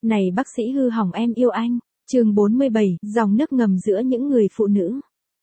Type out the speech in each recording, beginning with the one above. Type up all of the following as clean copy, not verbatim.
Này bác sĩ hư hỏng em yêu anh. Chương 47, dòng nước ngầm giữa những người phụ nữ.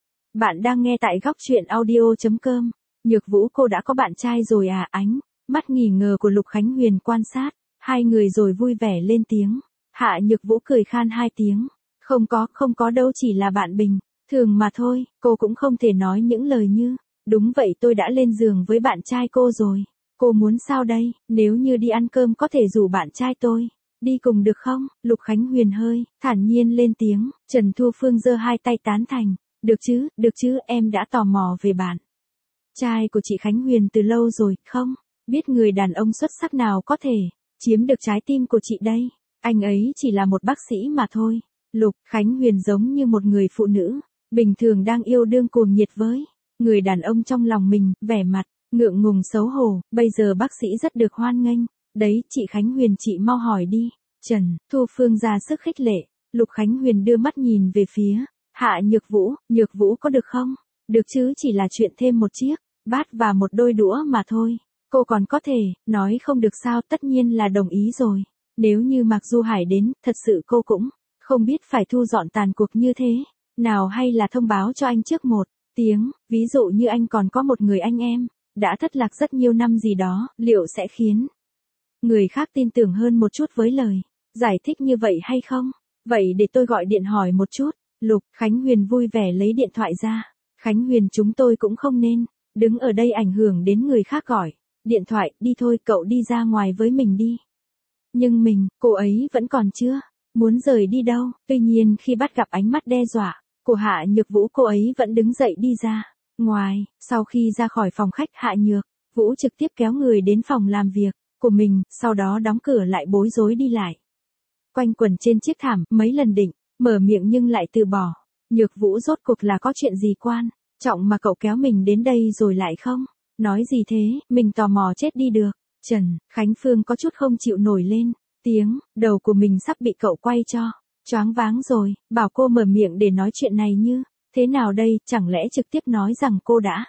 Bạn đang nghe tại góc truyện audio.com. Nhược Vũ, cô đã có bạn trai rồi à? Ánh mắt nghi ngờ của Lục Khánh Huyền quan sát hai người rồi vui vẻ lên tiếng. Hạ Nhược Vũ cười khan hai tiếng. Không có đâu, chỉ là bạn bình thường mà thôi. Cô cũng không thể nói những lời như, đúng vậy tôi đã lên giường với bạn trai cô rồi. Cô muốn sao đây? Nếu như đi ăn cơm có thể rủ bạn trai tôi đi cùng được không? Lục Khánh Huyền hơi thản nhiên lên tiếng. Trần Thu Phương giơ hai tay tán thành. Được chứ, em đã tò mò về bạn trai của chị Khánh Huyền từ lâu rồi, không biết người đàn ông xuất sắc nào có thể chiếm được trái tim của chị đây. Anh ấy chỉ là một bác sĩ mà thôi. Lục Khánh Huyền giống như một người phụ nữ bình thường đang yêu đương cuồng nhiệt với người đàn ông trong lòng mình, vẻ mặt ngượng ngùng xấu hổ. Bây giờ bác sĩ rất được hoan nghênh đấy, chị Khánh Huyền, chị mau hỏi đi. Trần Thu Phương ra sức khích lệ. Lục Khánh Huyền đưa mắt nhìn về phía Hạ Nhược Vũ có được không? Được chứ, chỉ là chuyện thêm một chiếc bát và một đôi đũa mà thôi. Cô còn có thể nói không được sao? Tất nhiên là đồng ý rồi. Nếu như Mạc Du Hải đến, thật sự cô cũng không biết phải thu dọn tàn cuộc như thế nào, hay là thông báo cho anh trước một tiếng. Ví dụ như anh còn có một người anh em đã thất lạc rất nhiều năm gì đó, liệu sẽ khiến người khác tin tưởng hơn một chút với lời giải thích như vậy hay không? Vậy để tôi gọi điện hỏi một chút. Lục Khánh Huyền vui vẻ lấy điện thoại ra. Khánh Huyền, chúng tôi cũng không nên đứng ở đây ảnh hưởng đến người khác, gọi điện thoại đi thôi, cậu đi ra ngoài với mình đi. Nhưng cô ấy vẫn còn chưa muốn rời đi đâu. Tuy nhiên khi bắt gặp ánh mắt đe dọa của Hạ Nhược Vũ, cô ấy vẫn đứng dậy đi ra ngoài. Sau khi ra khỏi phòng khách, Hạ Nhược Vũ trực tiếp kéo người đến phòng làm việc của mình, sau đó đóng cửa lại, bối rối đi lại quanh quẩn trên chiếc thảm, mấy lần định mở miệng nhưng lại từ bỏ. Nhược Vũ, rốt cuộc là có chuyện gì quan trọng mà cậu kéo mình đến đây rồi lại không nói gì thế? Mình tò mò chết đi được. Trần Khánh Phương có chút không chịu nổi lên tiếng, đầu của mình sắp bị cậu quay cho choáng váng rồi. Bảo cô mở miệng để nói chuyện này như thế nào đây? Chẳng lẽ trực tiếp nói rằng cô đã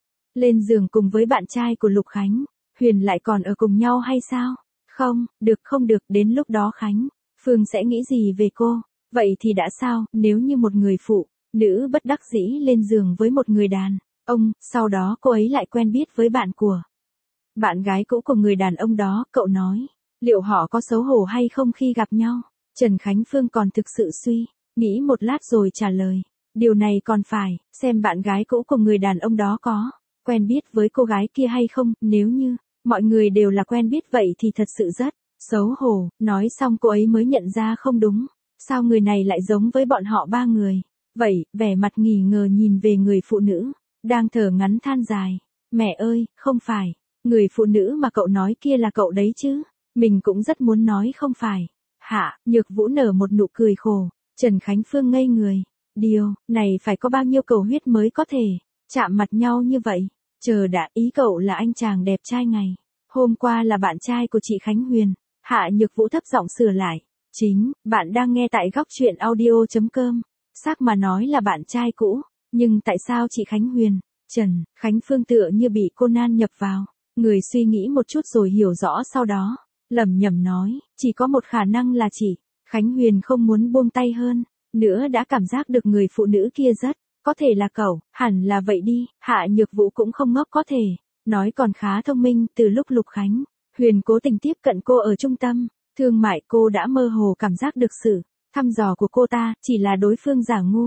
lên giường cùng với bạn trai của Lục Khánh Huyền, lại còn ở cùng nhau hay sao? Không được, đến lúc đó Khánh Phương sẽ nghĩ gì về cô? Vậy thì đã sao, nếu như một người phụ nữ bất đắc dĩ lên giường với một người đàn ông, sau đó cô ấy lại quen biết với bạn gái cũ của người đàn ông đó, cậu nói, liệu họ có xấu hổ hay không khi gặp nhau? Trần Khánh Phương còn thực sự suy nghĩ một lát rồi trả lời. Điều này còn phải xem bạn gái cũ của người đàn ông đó có quen biết với cô gái kia hay không. Nếu như mọi người đều là quen biết vậy thì thật sự rất xấu hổ. Nói xong cô ấy mới nhận ra không đúng. Sao người này lại giống với bọn họ ba người? Vậy, vẻ mặt nghi ngờ nhìn về người phụ nữ đang thở ngắn than dài. Mẹ ơi, không phải người phụ nữ mà cậu nói kia là cậu đấy chứ? Mình cũng rất muốn nói không phải. Hạ Nhược Vũ nở một nụ cười khổ. Trần Khánh Phương ngây người. Điều này phải có bao nhiêu cầu huyết mới có thể chạm mặt nhau như vậy? Chờ đã, ý cậu là anh chàng đẹp trai ngày hôm qua là bạn trai của chị Khánh Huyền. Hạ Nhược Vũ thấp giọng sửa lại. Chính, bạn đang nghe tại góc truyện audio.com. Xác mà nói là bạn trai cũ, nhưng tại sao chị Khánh Huyền? Trần Khánh Phương tựa như bị Conan nhập vào người, suy nghĩ một chút rồi hiểu rõ, sau đó lẩm nhẩm nói, chỉ có một khả năng là chị Khánh Huyền không muốn buông tay hơn nữa, đã cảm giác được người phụ nữ kia rất có thể là cậu. Hẳn là vậy đi. Hạ Nhược Vũ cũng không ngốc, có thể nói còn khá thông minh. Từ lúc Lục Khánh Huyền cố tình tiếp cận cô ở trung tâm thương mại, cô đã mơ hồ cảm giác được sự thăm dò của cô ta, chỉ là đối phương giả ngu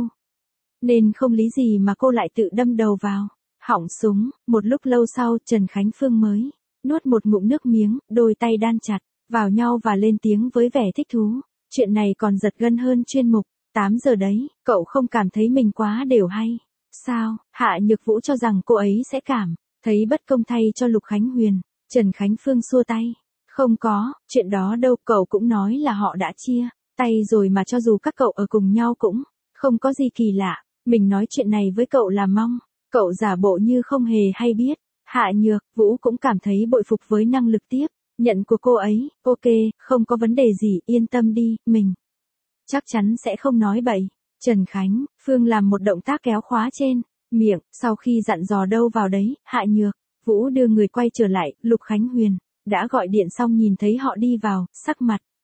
nên không lý gì mà cô lại tự đâm đầu vào họng súng. Một lúc lâu sau, Trần Khánh Phương mới nuốt một ngụm nước miếng, đôi tay đan chặt vào nhau và lên tiếng với vẻ thích thú. Chuyện này còn giật gân hơn chuyên mục 8 giờ đấy, cậu không cảm thấy mình quá đều hay sao? Hạ Nhược Vũ cho rằng cô ấy sẽ cảm thấy bất công thay cho Lục Khánh Huyền. Trần Khánh Phương xua tay. Không có chuyện đó đâu, cậu cũng nói là họ đã chia tay rồi mà, cho dù các cậu ở cùng nhau cũng không có gì kỳ lạ. Mình nói chuyện này với cậu là mong cậu giả bộ như không hề hay biết. Hạ Nhược Vũ cũng cảm thấy bội phục với năng lực tiếp nhận của cô ấy. Ok, không có vấn đề gì, yên tâm đi, mình chắc chắn sẽ không nói bậy. Trần Khánh Phương làm một động tác kéo khóa trên miệng, sau khi dặn dò đâu vào đấy, Hạ Nhược Vũ đưa người quay trở lại. Lục Khánh Huyền đã gọi điện xong nhìn thấy họ đi vào, sắc mặt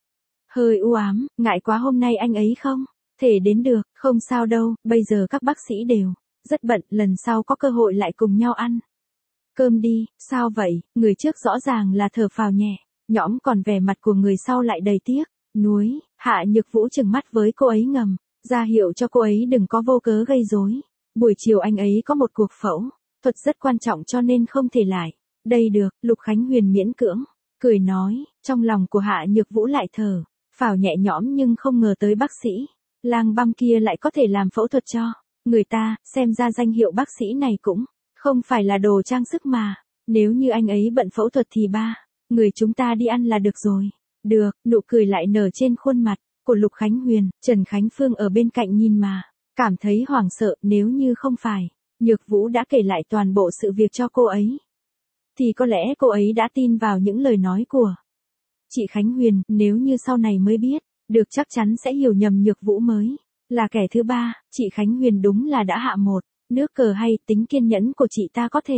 Hơi u ám, ngại quá hôm nay anh ấy không thể đến được, không sao đâu, bây giờ các bác sĩ đều rất bận, lần sau có cơ hội lại cùng nhau ăn cơm đi. Sao vậy, người trước rõ ràng là thở phào nhẹ nhõm, còn vẻ mặt của người sau lại đầy tiếc nuối. Hạ Nhược Vũ trừng mắt với cô ấy ngầm ra hiệu cho cô ấy đừng có vô cớ gây rối. Buổi chiều anh ấy có một cuộc phẫu thuật rất quan trọng cho nên không thể lại đây được. Lục Khánh Huyền miễn cưỡng cười nói, trong lòng của Hạ Nhược Vũ lại thở phào nhẹ nhõm, nhưng không ngờ tới bác sĩ Lang Băm kia lại có thể làm phẫu thuật cho người ta, xem ra danh hiệu bác sĩ này cũng không phải là đồ trang sức mà. Nếu như anh ấy bận phẫu thuật thì ba người chúng ta đi ăn là được rồi. Được, nụ cười lại nở trên khuôn mặt của Lục Khánh Huyền. Trần Khánh Phương ở bên cạnh nhìn mà cảm thấy hoảng sợ, nếu như không phải Nhược Vũ đã kể lại toàn bộ sự việc cho cô ấy thì có lẽ cô ấy đã tin vào những lời nói của chị Khánh Huyền. Nếu như sau này mới biết được, chắc chắn sẽ hiểu nhầm Nhược Vũ mới là kẻ thứ ba. Chị Khánh Huyền đúng là đã hạ một nước cờ hay, tính kiên nhẫn của chị ta có thể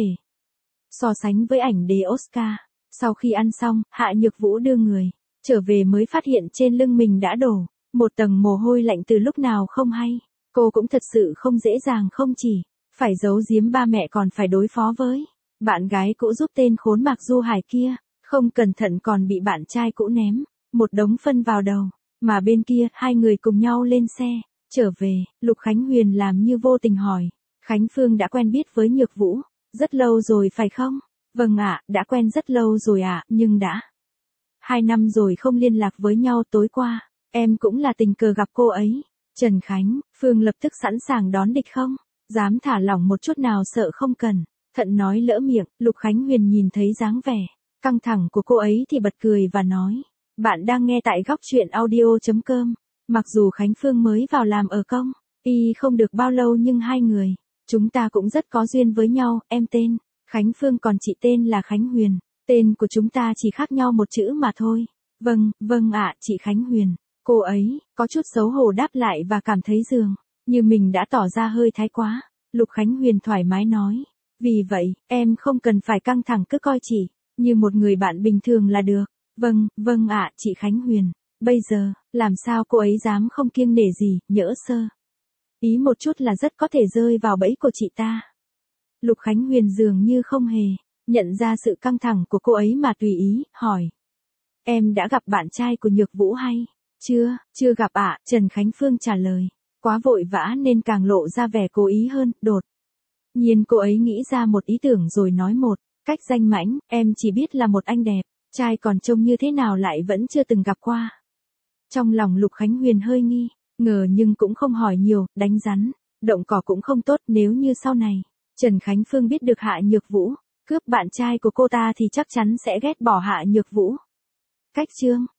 so sánh với ảnh đế Oscar. Sau khi ăn xong, Hạ Nhược Vũ đưa người trở về mới phát hiện trên lưng mình đã đổ một tầng mồ hôi lạnh từ lúc nào không hay. Cô cũng thật sự không dễ dàng, không chỉ phải giấu giếm ba mẹ còn phải đối phó với bạn gái cũ giúp tên khốn Mạc Du Hải kia, không cẩn thận còn bị bạn trai cũ ném một đống phân vào đầu. Mà bên kia, hai người cùng nhau lên xe trở về. Lục Khánh Huyền làm như vô tình hỏi, Khánh Phương đã quen biết với Nhược Vũ rất lâu rồi phải không? Vâng ạ, đã quen rất lâu rồi ạ, nhưng đã 2 năm rồi không liên lạc với nhau. Tối qua em cũng là tình cờ gặp cô ấy. Trần Khánh Phương lập tức sẵn sàng đón địch, không dám thả lỏng một chút nào, sợ không cần thận nói lỡ miệng. Lục Khánh Huyền nhìn thấy dáng vẻ căng thẳng của cô ấy thì bật cười và nói, bạn đang nghe tại góc truyện audio.com. Mặc dù Khánh Phương mới vào làm ở công y không được bao lâu, nhưng hai người chúng ta cũng rất có duyên với nhau. Em tên Khánh Phương, còn chị tên là Khánh Huyền. Tên của chúng ta chỉ khác nhau một chữ mà thôi. Vâng ạ, chị Khánh Huyền. Cô ấy có chút xấu hổ đáp lại và cảm thấy dường như mình đã tỏ ra hơi thái quá. Lục Khánh Huyền thoải mái nói, vì vậy, em không cần phải căng thẳng, cứ coi chỉ như một người bạn bình thường là được. Vâng ạ, chị Khánh Huyền. Bây giờ, làm sao cô ấy dám không kiêng nể gì, nhỡ sơ ý một chút là rất có thể rơi vào bẫy của chị ta. Lục Khánh Huyền dường như không hề nhận ra sự căng thẳng của cô ấy mà tùy ý hỏi, em đã gặp bạn trai của Nhược Vũ hay chưa gặp ạ? Trần Khánh Phương trả lời, quá vội vã nên càng lộ ra vẻ cố ý hơn. Đột nhiên cô ấy nghĩ ra một ý tưởng rồi nói một cách danh mãnh, em chỉ biết là một anh đẹp trai, còn trông như thế nào lại vẫn chưa từng gặp qua. Trong lòng Lục Khánh Huyền hơi nghi ngờ nhưng cũng không hỏi nhiều, đánh rắn động cỏ cũng không tốt. Nếu như sau này Trần Khánh Phương biết được Hạ Nhược Vũ cướp bạn trai của cô ta thì chắc chắn sẽ ghét bỏ Hạ Nhược Vũ. Cách chương